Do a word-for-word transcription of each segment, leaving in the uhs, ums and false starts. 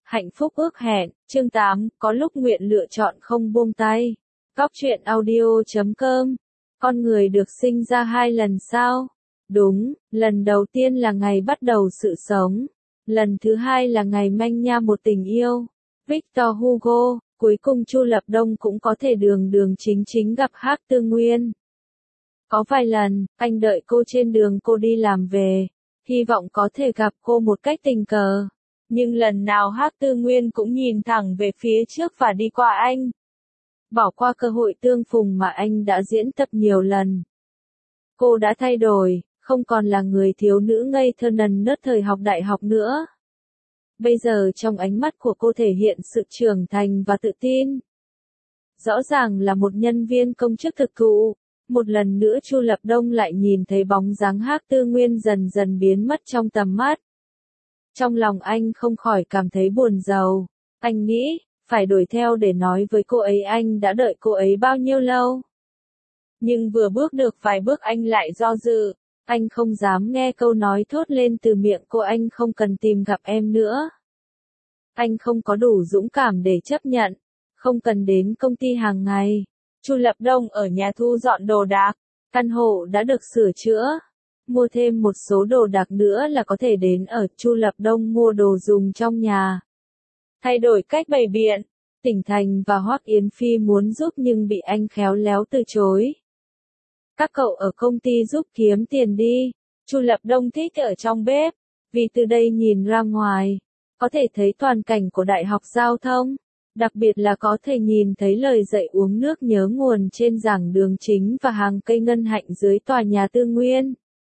Hạnh phúc ước hẹn, chương tám, có lúc nguyện lựa chọn không buông tay. Góc truyện audio chấm com. Con người được sinh ra hai lần sao? Đúng, lần đầu tiên là ngày bắt đầu sự sống. Lần thứ hai là ngày manh nha một tình yêu. Victor Hugo, cuối cùng Chu Lập Đông cũng có thể đường đường chính chính gặp Hắc Tư Nguyên. Có vài lần, anh đợi cô trên đường cô đi làm về, hy vọng có thể gặp cô một cách tình cờ. Nhưng lần nào Hắc Tư Nguyên cũng nhìn thẳng về phía trước và đi qua anh. Bỏ qua cơ hội tương phùng mà anh đã diễn tập nhiều lần. Cô đã thay đổi, không còn là người thiếu nữ ngây thơ nần nớt thời học đại học nữa. Bây giờ trong ánh mắt của cô thể hiện sự trưởng thành và tự tin. Rõ ràng là một nhân viên công chức thực thụ. Một lần nữa Chu Lập Đông lại nhìn thấy bóng dáng Hắc Tư Nguyên dần dần biến mất trong tầm mắt. Trong lòng anh không khỏi cảm thấy buồn rầu. Anh nghĩ, phải đuổi theo để nói với cô ấy anh đã đợi cô ấy bao nhiêu lâu. Nhưng vừa bước được vài bước anh lại do dự. Anh không dám nghe câu nói thốt lên từ miệng cô anh không cần tìm gặp em nữa. Anh không có đủ dũng cảm để chấp nhận. Không cần đến công ty hàng ngày. Chu Lập Đông ở nhà thu dọn đồ đạc. Căn hộ đã được sửa chữa. Mua thêm một số đồ đạc nữa là có thể đến ở Chu Lập Đông mua đồ dùng trong nhà. Thay đổi cách bày biện. Tỉnh Thành và Hoắc Yến Phi muốn giúp nhưng bị anh khéo léo từ chối. Các cậu ở công ty giúp kiếm tiền đi. Chu Lập Đông thích ở trong bếp. Vì từ đây nhìn ra ngoài, có thể thấy toàn cảnh của Đại học Giao thông. Đặc biệt là có thể nhìn thấy lời dạy uống nước nhớ nguồn trên giảng đường chính và hàng cây ngân hạnh dưới tòa nhà Tư Nguyên.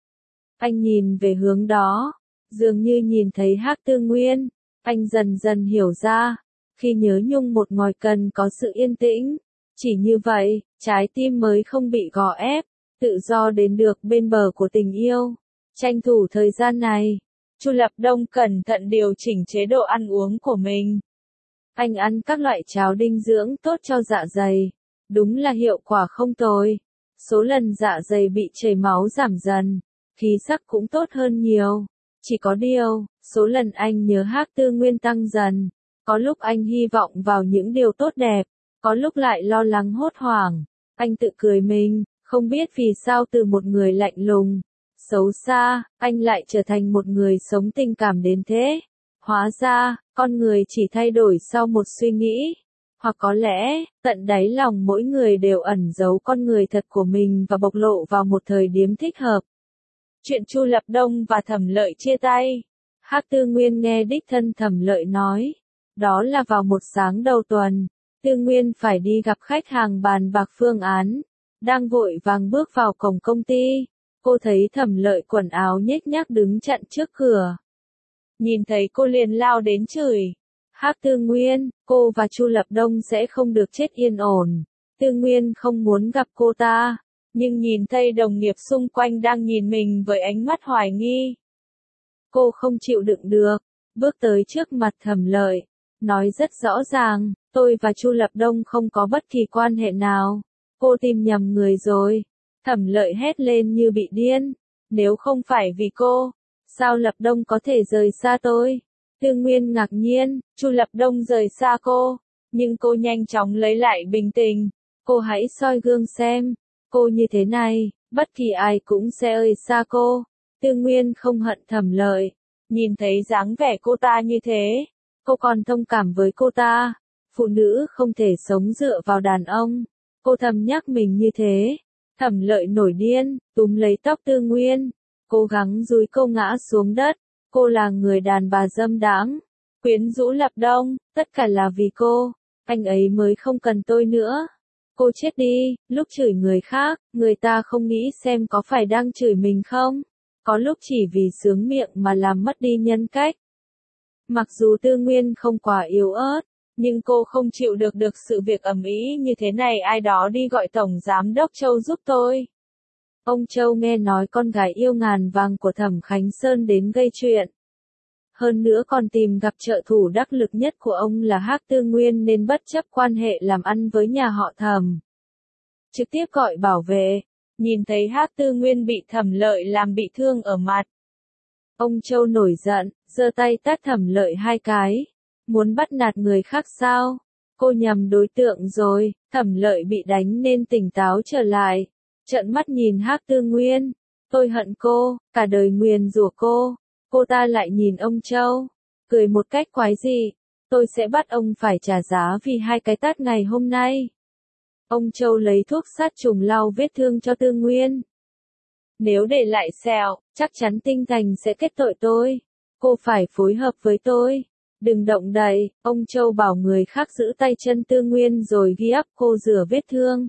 Anh nhìn về hướng đó, dường như nhìn thấy Hắc Tư Nguyên. Anh dần dần hiểu ra, khi nhớ nhung một ngòi cần có sự yên tĩnh. Chỉ như vậy, trái tim mới không bị gò ép, tự do đến được bên bờ của tình yêu. Tranh thủ thời gian này, Chu Lập Đông cẩn thận điều chỉnh chế độ ăn uống của mình. Anh ăn các loại cháo dinh dưỡng tốt cho dạ dày. Đúng là hiệu quả không tồi. Số lần dạ dày bị chảy máu giảm dần. Khí sắc cũng tốt hơn nhiều. Chỉ có điều, số lần anh nhớ Hắc Tư Nguyên tăng dần. Có lúc anh hy vọng vào những điều tốt đẹp. Có lúc lại lo lắng hốt hoảng. Anh tự cười mình, không biết vì sao từ một người lạnh lùng, xấu xa, anh lại trở thành một người sống tình cảm đến thế. Hóa ra, con người chỉ thay đổi sau một suy nghĩ. Hoặc có lẽ, tận đáy lòng mỗi người đều ẩn giấu con người thật của mình và bộc lộ vào một thời điểm thích hợp. Chuyện Chu Lập Đông và Thẩm Lợi chia tay. Hắc Tư Nguyên nghe đích thân Thẩm Lợi nói. Đó là vào một sáng đầu tuần. Tư Nguyên phải đi gặp khách hàng bàn bạc phương án. Đang vội vàng bước vào cổng công ty. Cô thấy Thẩm Lợi quần áo nhếch nhác đứng chặn trước cửa. Nhìn thấy cô liền lao đến chửi. Hắc Tư Nguyên, cô và Chu Lập Đông sẽ không được chết yên ổn. Tư Nguyên không muốn gặp cô ta, nhưng nhìn thấy đồng nghiệp xung quanh đang nhìn mình với ánh mắt hoài nghi. Cô không chịu đựng được, bước tới trước mặt Thẩm Lợi, nói rất rõ ràng, tôi và Chu Lập Đông không có bất kỳ quan hệ nào. Cô tìm nhầm người rồi. Thẩm Lợi hét lên như bị điên. Nếu không phải vì cô, sao Lập Đông có thể rời xa tôi? Tư Nguyên ngạc nhiên, Chu Lập Đông rời xa cô, nhưng cô nhanh chóng lấy lại bình tĩnh. Cô hãy soi gương xem, cô như thế này, bất kỳ ai cũng sẽ rời xa cô. Tư Nguyên không hận Thẩm Lợi, nhìn thấy dáng vẻ cô ta như thế, cô còn thông cảm với cô ta. Phụ nữ không thể sống dựa vào đàn ông. Cô thầm nhắc mình như thế. Thẩm Lợi nổi điên, túm lấy tóc Tư Nguyên, cố gắng dúi cô ngã xuống đất. Cô là người đàn bà dâm đãng, quyến rũ Lập Đông, tất cả là vì cô. Anh ấy mới không cần tôi nữa. Cô chết đi. Lúc chửi người khác, người ta không nghĩ xem có phải đang chửi mình không. Có lúc chỉ vì sướng miệng mà làm mất đi nhân cách. Mặc dù Tư Nguyên không quá yếu ớt, nhưng cô không chịu được được sự việc ầm ĩ như thế này. Ai đó đi gọi Tổng Giám đốc Châu giúp tôi. Ông Châu nghe nói con gái yêu ngàn vàng của Thẩm Khánh Sơn đến gây chuyện. Hơn nữa còn tìm gặp trợ thủ đắc lực nhất của ông là Hắc Tư Nguyên nên bất chấp quan hệ làm ăn với nhà họ Thẩm. Trực tiếp gọi bảo vệ, nhìn thấy Hắc Tư Nguyên bị Thẩm Lợi làm bị thương ở mặt. Ông Châu nổi giận, giơ tay tát Thẩm Lợi hai cái. Muốn bắt nạt người khác sao? Cô nhầm đối tượng rồi. Thẩm Lợi bị đánh nên tỉnh táo trở lại. Trợn mắt nhìn Hắc Tư Nguyên. Tôi hận cô, cả đời nguyền rủa cô. Cô ta lại nhìn ông Châu, cười một cách quái dị. Tôi sẽ bắt ông phải trả giá vì hai cái tát ngày hôm nay. Ông Châu lấy thuốc sát trùng lau vết thương cho Tư Nguyên. Nếu để lại sẹo, chắc chắn Tinh Thành sẽ kết tội tôi. Cô phải phối hợp với tôi. Đừng động đậy, ông Châu bảo người khác giữ tay chân Tư Nguyên rồi ghi áp cô rửa vết thương.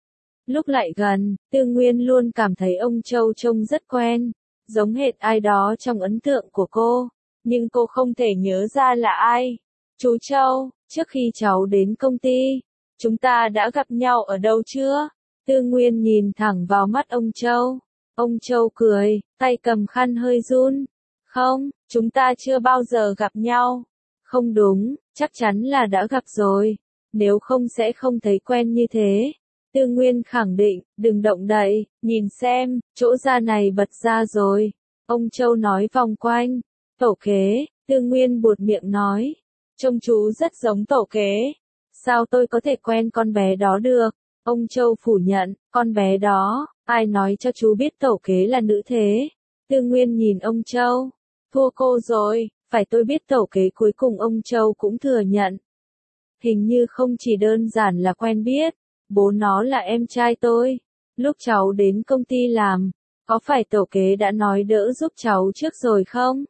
Lúc lại gần, Tư Nguyên luôn cảm thấy ông Châu trông rất quen, giống hệt ai đó trong ấn tượng của cô, nhưng cô không thể nhớ ra là ai. Chú Châu, trước khi cháu đến công ty, chúng ta đã gặp nhau ở đâu chưa? Tư Nguyên nhìn thẳng vào mắt ông Châu. Ông Châu cười, tay cầm khăn hơi run. Không, chúng ta chưa bao giờ gặp nhau. Không đúng, chắc chắn là đã gặp rồi. Nếu không sẽ không thấy quen như thế. Tư Nguyên khẳng định, đừng động đậy, nhìn xem, chỗ da này bật ra rồi. Ông Châu nói vòng quanh. Tổ kế, Tư Nguyên buột miệng nói. Trông chú rất giống tổ kế. Sao tôi có thể quen con bé đó được? Ông Châu phủ nhận, con bé đó, ai nói cho chú biết tổ kế là nữ thế? Tư Nguyên nhìn ông Châu. Thua cô rồi, phải tôi biết tổ kế. Cuối cùng ông Châu cũng thừa nhận. Hình như không chỉ đơn giản là quen biết. Bố nó là em trai tôi. Lúc cháu đến công ty làm, có phải tổ kế đã nói đỡ giúp cháu trước rồi không?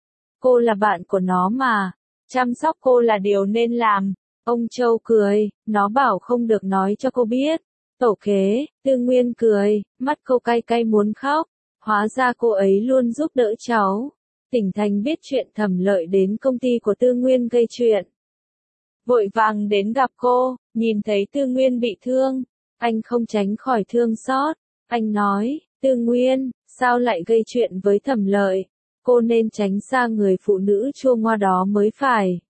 Cô là bạn của nó mà. Chăm sóc cô là điều nên làm. Ông Châu cười, nó bảo không được nói cho cô biết. Tổ kế, Tư Nguyên cười, mắt cô cay cay muốn khóc. Hóa ra cô ấy luôn giúp đỡ cháu. Tỉnh Thành biết chuyện Thẩm Lợi đến công ty của Tư Nguyên gây chuyện. Vội vàng đến gặp cô, nhìn thấy Tư Nguyên bị thương. Anh không tránh khỏi thương xót. Anh nói, Tư Nguyên, sao lại gây chuyện với Thẩm Lợi? Cô nên tránh xa người phụ nữ chua ngoa đó mới phải.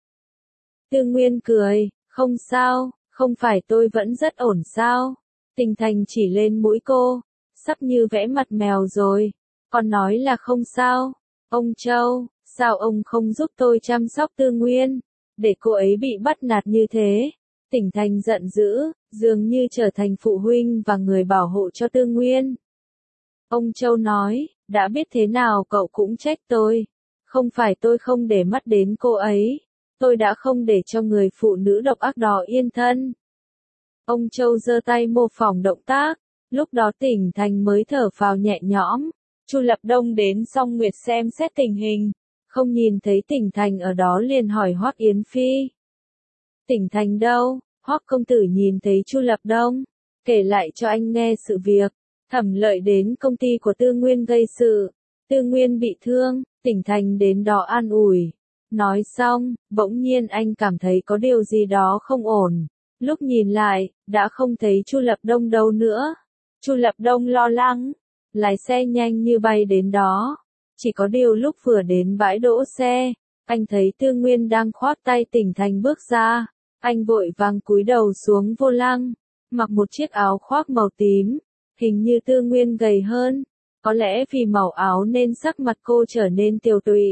Tư Nguyên cười, không sao, không phải tôi vẫn rất ổn sao? Tỉnh Thành chỉ lên mũi cô, sắp như vẽ mặt mèo rồi. Còn nói là không sao. Ông Châu, sao ông không giúp tôi chăm sóc Tư Nguyên? Để cô ấy bị bắt nạt như thế. Tỉnh Thành giận dữ, dường như trở thành phụ huynh và người bảo hộ cho Tư Nguyên. Ông Châu nói, đã biết thế nào cậu cũng trách tôi. Không phải tôi không để mắt đến cô ấy. Tôi đã không để cho người phụ nữ độc ác đó yên thân. Ông Châu giơ tay mô phỏng động tác. Lúc đó Tỉnh Thành mới thở phào nhẹ nhõm. Chu Lập Đông đến Song Nguyệt xem xét tình hình. Không nhìn thấy Tỉnh Thành ở đó liền hỏi Hoắc Yến Phi. Tỉnh Thành đâu? Hoắc công tử nhìn thấy Chu Lập Đông, kể lại cho anh nghe sự việc. Thẩm Lợi đến công ty của Tư Nguyên gây sự. Tư Nguyên bị thương, Tỉnh Thành đến đó an ủi. Nói xong, bỗng nhiên anh cảm thấy có điều gì đó không ổn. Lúc nhìn lại, đã không thấy Chu Lập Đông đâu nữa. Chu Lập Đông lo lắng, lái xe nhanh như bay đến đó. Chỉ có điều lúc vừa đến bãi đỗ xe, anh thấy Tư Nguyên đang khoác tay Tỉnh Thành bước ra. Anh vội vàng cúi đầu xuống vô lăng, mặc một chiếc áo khoác màu tím. Hình như Tư Nguyên gầy hơn. Có lẽ vì màu áo nên sắc mặt cô trở nên tiều tụy.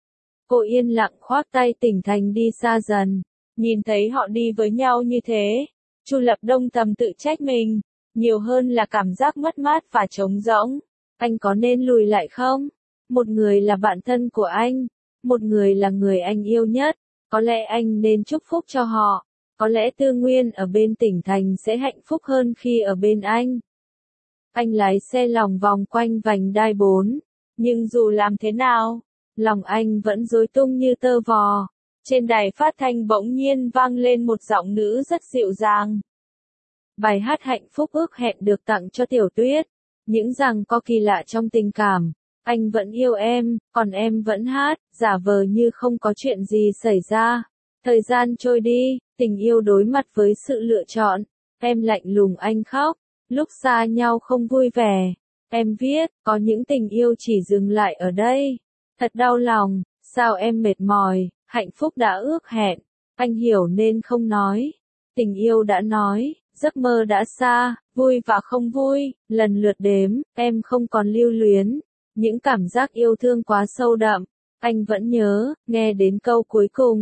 Cô yên lặng khoác tay Tỉnh Thành đi xa dần. Nhìn thấy họ đi với nhau như thế, Chu Lập Đông thầm tự trách mình. Nhiều hơn là cảm giác mất mát và trống rỗng. Anh có nên lùi lại không? Một người là bạn thân của anh. Một người là người anh yêu nhất. Có lẽ anh nên chúc phúc cho họ. Có lẽ Tư Nguyên ở bên Tỉnh Thành sẽ hạnh phúc hơn khi ở bên anh. Anh lái xe lòng vòng quanh vành đai bốn. Nhưng dù làm thế nào, lòng anh vẫn rối tung như tơ vò. Trên đài phát thanh bỗng nhiên vang lên một giọng nữ rất dịu dàng. Bài hát hạnh phúc ước hẹn được tặng cho Tiểu Tuyết. Những rằng có kỳ lạ trong tình cảm. Anh vẫn yêu em, còn em vẫn hát, giả vờ như không có chuyện gì xảy ra. Thời gian trôi đi, tình yêu đối mặt với sự lựa chọn. Em lạnh lùng anh khóc. Lúc xa nhau không vui vẻ. Em viết, có những tình yêu chỉ dừng lại ở đây. Thật đau lòng, sao em mệt mỏi, hạnh phúc đã ước hẹn. Anh hiểu nên không nói. Tình yêu đã nói, giấc mơ đã xa, vui và không vui, lần lượt đếm, em không còn lưu luyến. Những cảm giác yêu thương quá sâu đậm, anh vẫn nhớ, nghe đến câu cuối cùng.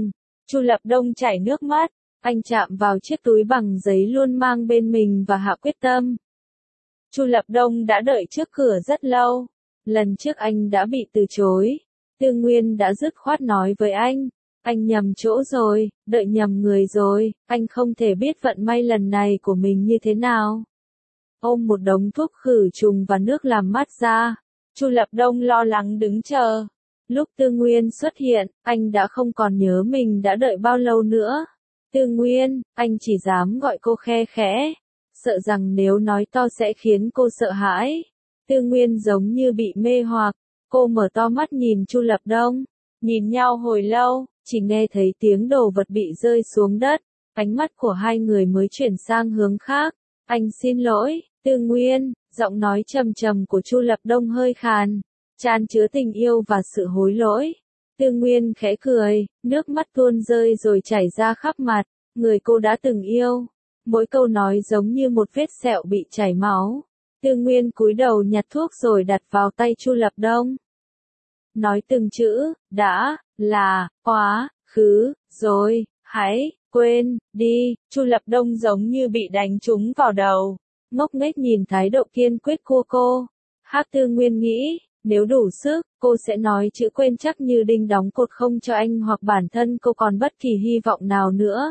Chu Lập Đông chảy nước mắt, anh chạm vào chiếc túi bằng giấy luôn mang bên mình và hạ quyết tâm. Chu Lập Đông đã đợi trước cửa rất lâu. Lần trước anh đã bị từ chối. Tư Nguyên đã dứt khoát nói với anh. Anh nhầm chỗ rồi, đợi nhầm người rồi, anh không thể biết vận may lần này của mình như thế nào. Ôm một đống thuốc khử trùng và nước làm mát ra, Chu Lập Đông lo lắng đứng chờ. Lúc Tư Nguyên xuất hiện, anh đã không còn nhớ mình đã đợi bao lâu nữa. Tư Nguyên, anh chỉ dám gọi cô khe khẽ, sợ rằng nếu nói to sẽ khiến cô sợ hãi. Tư Nguyên giống như bị mê hoặc, cô mở to mắt nhìn Chu Lập Đông, nhìn nhau hồi lâu, chỉ nghe thấy tiếng đồ vật bị rơi xuống đất, ánh mắt của hai người mới chuyển sang hướng khác. Anh xin lỗi, Tư Nguyên, giọng nói trầm trầm của Chu Lập Đông hơi khàn, tràn chứa tình yêu và sự hối lỗi. Tư Nguyên khẽ cười, nước mắt tuôn rơi rồi chảy ra khắp mặt, người cô đã từng yêu. Mỗi câu nói giống như một vết sẹo bị chảy máu. Tư Nguyên cúi đầu nhặt thuốc rồi đặt vào tay Chu Lập Đông. Nói từng chữ, đã, là, quá, khứ, rồi, hãy, quên, đi. Chu Lập Đông giống như bị đánh trúng vào đầu. Ngốc nghếch nhìn thái độ kiên quyết của cô. Hắc Tư Nguyên nghĩ, nếu đủ sức, cô sẽ nói chữ quên chắc như đinh đóng cột không cho anh hoặc bản thân cô còn bất kỳ hy vọng nào nữa.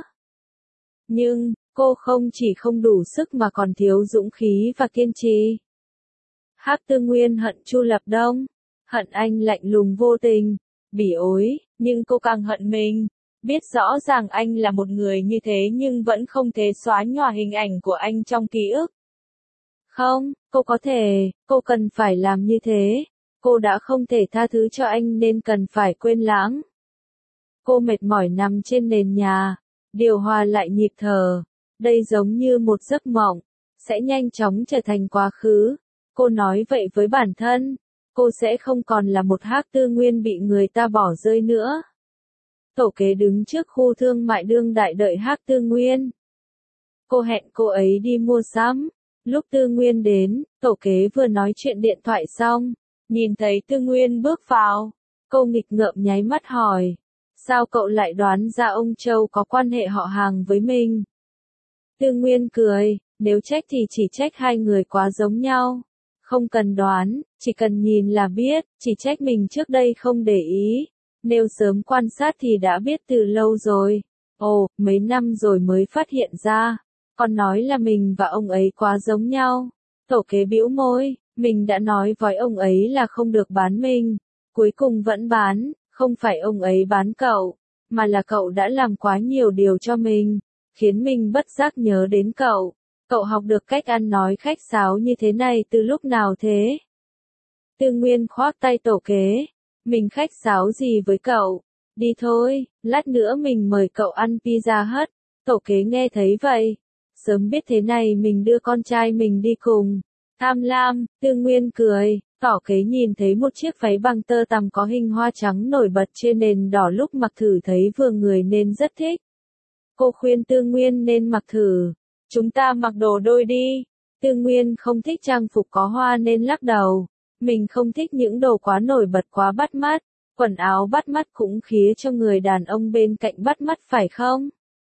Nhưng, cô không chỉ không đủ sức mà còn thiếu dũng khí và kiên trì. Hắc Tư Nguyên hận Chu Lập Đông, hận anh lạnh lùng vô tình, bỉ ối, nhưng cô càng hận mình. Biết rõ ràng anh là một người như thế nhưng vẫn không thể xóa nhòa hình ảnh của anh trong ký ức. Không, cô có thể, cô cần phải làm như thế. Cô đã không thể tha thứ cho anh nên cần phải quên lãng. Cô mệt mỏi nằm trên nền nhà, điều hòa lại nhịp thở. Đây giống như một giấc mộng, sẽ nhanh chóng trở thành quá khứ. Cô nói vậy với bản thân, cô sẽ không còn là một Hắc Tư Nguyên bị người ta bỏ rơi nữa. Tổ kế đứng trước khu thương mại đương đại đợi Hắc Tư Nguyên. Cô hẹn cô ấy đi mua sắm. Lúc Tư Nguyên đến, tổ kế vừa nói chuyện điện thoại xong, nhìn thấy Tư Nguyên bước vào. Cô nghịch ngợm nháy mắt hỏi, sao cậu lại đoán ra ông Châu có quan hệ họ hàng với mình? Tư Nguyên cười, nếu trách thì chỉ trách hai người quá giống nhau. Không cần đoán, chỉ cần nhìn là biết, chỉ trách mình trước đây không để ý. Nếu sớm quan sát thì đã biết từ lâu rồi. Ồ, mấy năm rồi mới phát hiện ra. Còn nói là mình và ông ấy quá giống nhau. Tổ kế bĩu môi, mình đã nói với ông ấy là không được bán mình. Cuối cùng vẫn bán, không phải ông ấy bán cậu, mà là cậu đã làm quá nhiều điều cho mình, khiến mình bất giác nhớ đến cậu. Cậu học được cách ăn nói khách sáo như thế này từ lúc nào thế? Tư Nguyên khoác tay tổ kế. Mình khách sáo gì với cậu? Đi thôi, lát nữa mình mời cậu ăn pizza hut. Tổ kế nghe thấy vậy. Sớm biết thế này mình đưa con trai mình đi cùng. Tham lam, Tư Nguyên cười. Tổ kế nhìn thấy một chiếc váy bằng tơ tằm có hình hoa trắng nổi bật trên nền đỏ lúc mặc thử thấy vừa người nên rất thích. Cô khuyên Tư Nguyên nên mặc thử. Chúng ta mặc đồ đôi đi. Tư Nguyên không thích trang phục có hoa nên lắc đầu. Mình không thích những đồ quá nổi bật quá bắt mắt. Quần áo bắt mắt cũng khía cho người đàn ông bên cạnh bắt mắt phải không?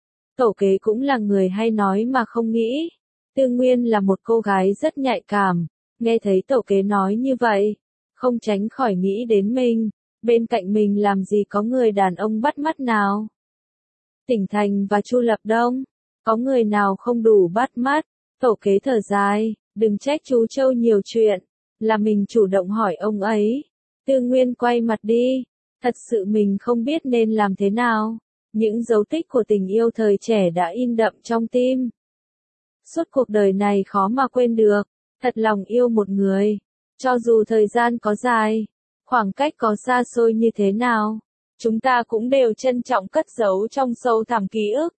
Tổ kế cũng là người hay nói mà không nghĩ. Tư Nguyên là một cô gái rất nhạy cảm. Nghe thấy tổ kế nói như vậy, không tránh khỏi nghĩ đến mình. Bên cạnh mình làm gì có người đàn ông bắt mắt nào? Tỉnh Thành và Chu Lập Đông, có người nào không đủ bắt mắt? Tổ kế thở dài, đừng trách chú Châu nhiều chuyện, là mình chủ động hỏi ông ấy. Tư Nguyên quay mặt đi, thật sự mình không biết nên làm thế nào. Những dấu tích của tình yêu thời trẻ đã in đậm trong tim. Suốt cuộc đời này khó mà quên được, thật lòng yêu một người. Cho dù thời gian có dài, khoảng cách có xa xôi như thế nào, chúng ta cũng đều trân trọng cất giấu trong sâu thẳm ký ức.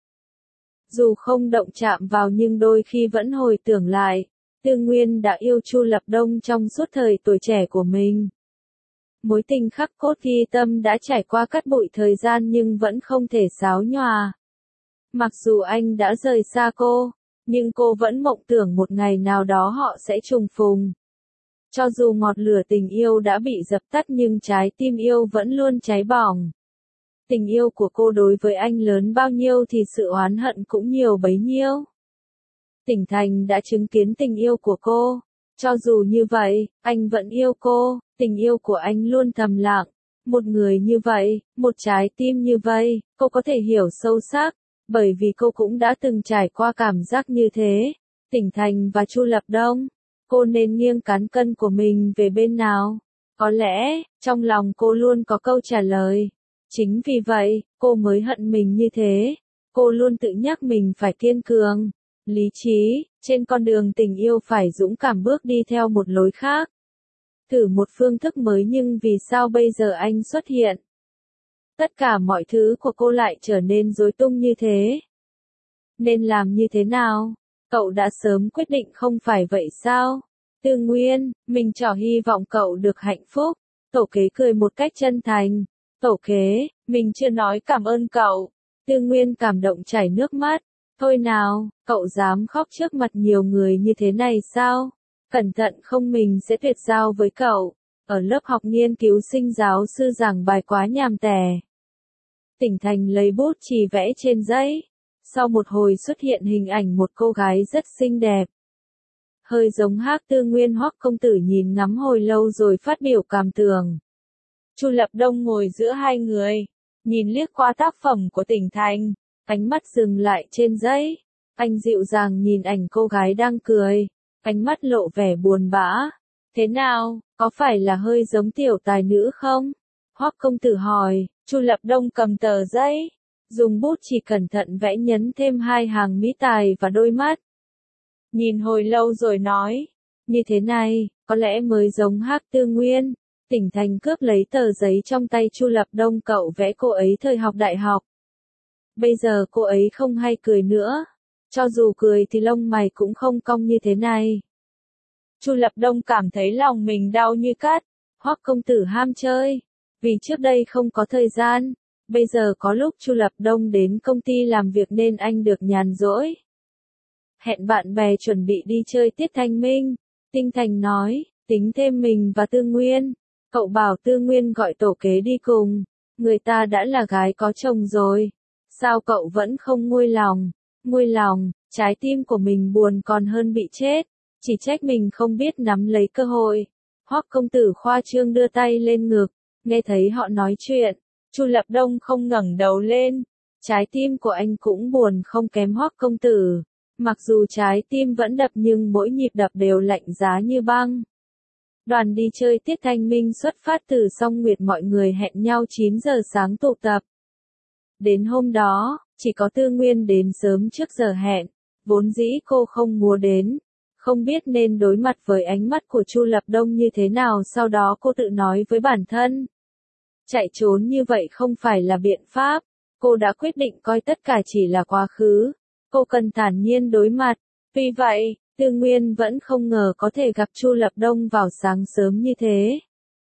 Dù không động chạm vào nhưng đôi khi vẫn hồi tưởng lại, Tư Nguyên đã yêu Chu Lập Đông trong suốt thời tuổi trẻ của mình. Mối tình khắc cốt ghi tâm đã trải qua cát bụi thời gian nhưng vẫn không thể xáo nhòa. Mặc dù anh đã rời xa cô, nhưng cô vẫn mộng tưởng một ngày nào đó họ sẽ trùng phùng. Cho dù ngọn lửa tình yêu đã bị dập tắt nhưng trái tim yêu vẫn luôn cháy bỏng. Tình yêu của cô đối với anh lớn bao nhiêu thì sự oán hận cũng nhiều bấy nhiêu. Tỉnh Thành đã chứng kiến tình yêu của cô. Cho dù như vậy, anh vẫn yêu cô, tình yêu của anh luôn thầm lặng. Một người như vậy, một trái tim như vậy, cô có thể hiểu sâu sắc, bởi vì cô cũng đã từng trải qua cảm giác như thế. Tỉnh Thành và Chu Lập Đông, cô nên nghiêng cán cân của mình về bên nào? Có lẽ, trong lòng cô luôn có câu trả lời. Chính vì vậy, cô mới hận mình như thế. Cô luôn tự nhắc mình phải kiên cường, lý trí, trên con đường tình yêu phải dũng cảm bước đi theo một lối khác. Thử một phương thức mới nhưng vì sao bây giờ anh xuất hiện? Tất cả mọi thứ của cô lại trở nên rối tung như thế. Nên làm như thế nào? Cậu đã sớm quyết định không phải vậy sao? Tư Nguyên, mình trỏ hy vọng cậu được hạnh phúc. Tổ kế cười một cách chân thành. Tổ kế, mình chưa nói cảm ơn cậu. Tư Nguyên cảm động chảy nước mắt. Thôi nào, cậu dám khóc trước mặt nhiều người như thế này sao? Cẩn thận không mình sẽ tuyệt giao với cậu. Ở lớp học nghiên cứu sinh giáo sư giảng bài quá nhàm tẻ. Tỉnh Thành lấy bút chì vẽ trên giấy. Sau một hồi xuất hiện hình ảnh một cô gái rất xinh đẹp. Hơi giống Hắc Tư Nguyên. Hoắc công tử nhìn ngắm hồi lâu rồi phát biểu cảm tưởng. Chu Lập Đông ngồi giữa hai người, nhìn liếc qua tác phẩm của Tỉnh Thành, ánh mắt dừng lại trên giấy. Anh dịu dàng nhìn ảnh cô gái đang cười, ánh mắt lộ vẻ buồn bã. Thế nào, có phải là hơi giống tiểu tài nữ không? Hoắc công tử hỏi. Chu Lập Đông cầm tờ giấy, dùng bút chỉ cẩn thận vẽ nhấn thêm hai hàng mỹ tài và đôi mắt. Nhìn hồi lâu rồi nói, như thế này, có lẽ mới giống Hắc Tư Nguyên. Tỉnh Thành cướp lấy tờ giấy trong tay Chu Lập Đông, cậu vẽ cô ấy thời học đại học. Bây giờ cô ấy không hay cười nữa. Cho dù cười thì lông mày cũng không cong như thế này. Chu Lập Đông cảm thấy lòng mình đau như cắt. Hoắc công tử ham chơi. Vì trước đây không có thời gian. Bây giờ có lúc Chu Lập Đông đến công ty làm việc nên anh được nhàn rỗi. Hẹn bạn bè chuẩn bị đi chơi tiết thanh minh. Tinh Thành nói, tính thêm mình và Tư Nguyên. Cậu bảo Tư Nguyên gọi tổ kế đi cùng. Người ta đã là gái có chồng rồi. Sao cậu vẫn không nguôi lòng? Nguôi lòng, trái tim của mình buồn còn hơn bị chết. Chỉ trách mình không biết nắm lấy cơ hội. Hoắc công tử khoa trương đưa tay lên ngực. Nghe thấy họ nói chuyện. Chu Lập Đông không ngẩng đầu lên. Trái tim của anh cũng buồn không kém Hoắc công tử. Mặc dù trái tim vẫn đập nhưng mỗi nhịp đập đều lạnh giá như băng. Đoàn đi chơi tiết thanh minh xuất phát từ Song Nguyệt, mọi người hẹn nhau chín giờ sáng tụ tập. Đến hôm đó, chỉ có Tư Nguyên đến sớm trước giờ hẹn. Vốn dĩ cô không muốn đến. Không biết nên đối mặt với ánh mắt của Chu Lập Đông như thế nào, sau đó cô tự nói với bản thân. Chạy trốn như vậy không phải là biện pháp. Cô đã quyết định coi tất cả chỉ là quá khứ. Cô cần thản nhiên đối mặt. Vì vậy, Tư Nguyên vẫn không ngờ có thể gặp Chu Lập Đông vào sáng sớm như thế.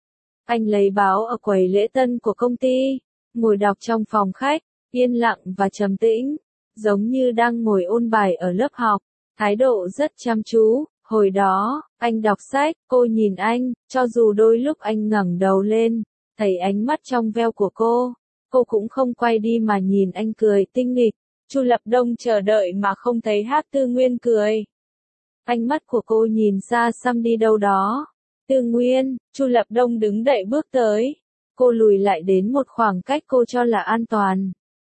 Anh lấy báo ở quầy lễ tân của công ty, ngồi đọc trong phòng khách, yên lặng và trầm tĩnh, giống như đang ngồi ôn bài ở lớp học, thái độ rất chăm chú. Hồi đó, anh đọc sách, cô nhìn anh, cho dù đôi lúc anh ngẩng đầu lên, thấy ánh mắt trong veo của cô, cô cũng không quay đi mà nhìn anh cười tinh nghịch. Chu Lập Đông chờ đợi mà không thấy Hắc Tư Nguyên cười. Ánh mắt của cô nhìn xa xăm đi đâu đó. Tư Nguyên, Chu Lập Đông đứng dậy bước tới. Cô lùi lại đến một khoảng cách cô cho là an toàn.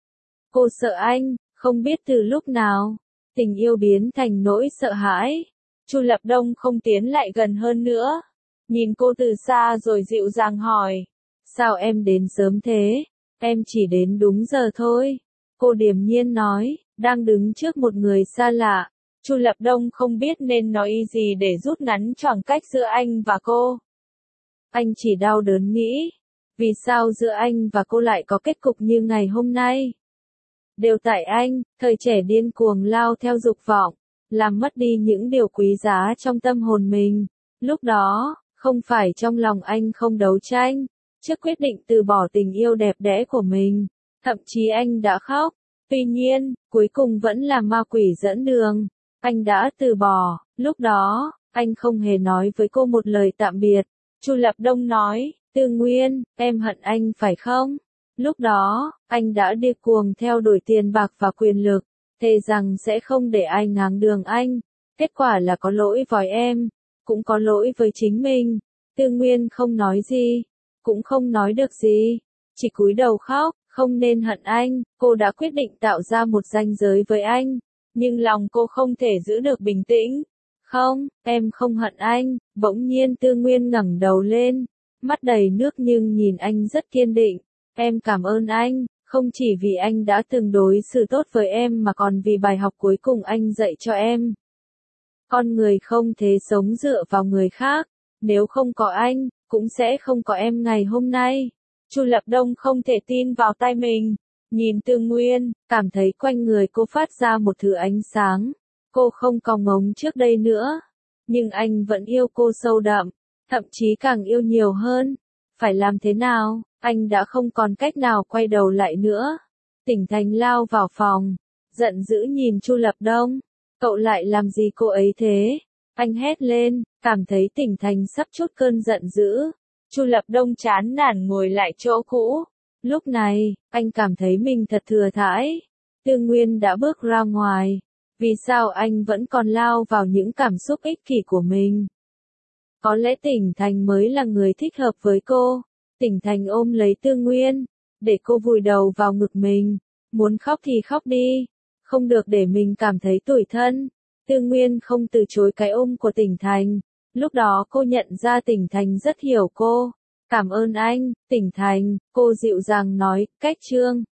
Cô sợ anh, không biết từ lúc nào, tình yêu biến thành nỗi sợ hãi. Chu Lập Đông không tiến lại gần hơn nữa. Nhìn cô từ xa rồi dịu dàng hỏi. Sao em đến sớm thế? Em chỉ đến đúng giờ thôi. Cô điềm nhiên nói, đang đứng trước một người xa lạ. Chu Lập Đông không biết nên nói gì để rút ngắn khoảng cách giữa anh và cô. Anh chỉ đau đớn nghĩ, vì sao giữa anh và cô lại có kết cục như ngày hôm nay? Đều tại anh, thời trẻ điên cuồng lao theo dục vọng, làm mất đi những điều quý giá trong tâm hồn mình. Lúc đó, không phải trong lòng anh không đấu tranh, trước quyết định từ bỏ tình yêu đẹp đẽ của mình, thậm chí anh đã khóc. Tuy nhiên, cuối cùng vẫn là ma quỷ dẫn đường. Anh đã từ bỏ. Lúc đó, anh không hề nói với cô một lời tạm biệt. Chu Lập Đông nói, Tư Nguyên, em hận anh phải không? Lúc đó, anh đã điên cuồng theo đuổi tiền bạc và quyền lực, thề rằng sẽ không để ai ngáng đường anh. Kết quả là có lỗi với em, cũng có lỗi với chính mình. Tư Nguyên không nói gì, cũng không nói được gì, chỉ cúi đầu khóc. Không nên hận anh, cô đã quyết định tạo ra một ranh giới với anh, nhưng lòng cô không thể giữ được bình tĩnh. Không, em không hận anh. Bỗng nhiên Tư Nguyên ngẩng đầu lên, mắt đầy nước nhưng nhìn anh rất kiên định. Em cảm ơn anh, không chỉ vì anh đã từng đối xử tốt với em mà còn vì bài học cuối cùng anh dạy cho em. Con người không thể sống dựa vào người khác, nếu không có anh, cũng sẽ không có em ngày hôm nay. Chu Lập Đông không thể tin vào tai mình, nhìn Tư Nguyên, cảm thấy quanh người cô phát ra một thứ ánh sáng. Cô không còn ngống trước đây nữa, nhưng anh vẫn yêu cô sâu đậm, thậm chí càng yêu nhiều hơn. Phải làm thế nào? Anh đã không còn cách nào quay đầu lại nữa. Tỉnh Thành lao vào phòng, giận dữ nhìn Chu Lập Đông. Cậu lại làm gì cô ấy thế? Anh hét lên, cảm thấy Tỉnh Thành sắp trút cơn giận dữ. Chu Lập Đông chán nản ngồi lại chỗ cũ. Lúc này, anh cảm thấy mình thật thừa thãi. Tư Nguyên đã bước ra ngoài. Vì sao anh vẫn còn lao vào những cảm xúc ích kỷ của mình? Có lẽ Tỉnh Thành mới là người thích hợp với cô. Tỉnh Thành ôm lấy Tư Nguyên, để cô vùi đầu vào ngực mình. Muốn khóc thì khóc đi, không được để mình cảm thấy tủi thân. Tư Nguyên không từ chối cái ôm của Tỉnh Thành. Lúc đó cô nhận ra Tỉnh Thành rất hiểu cô. Cảm ơn anh, Tỉnh Thành, cô dịu dàng nói, cách Trương.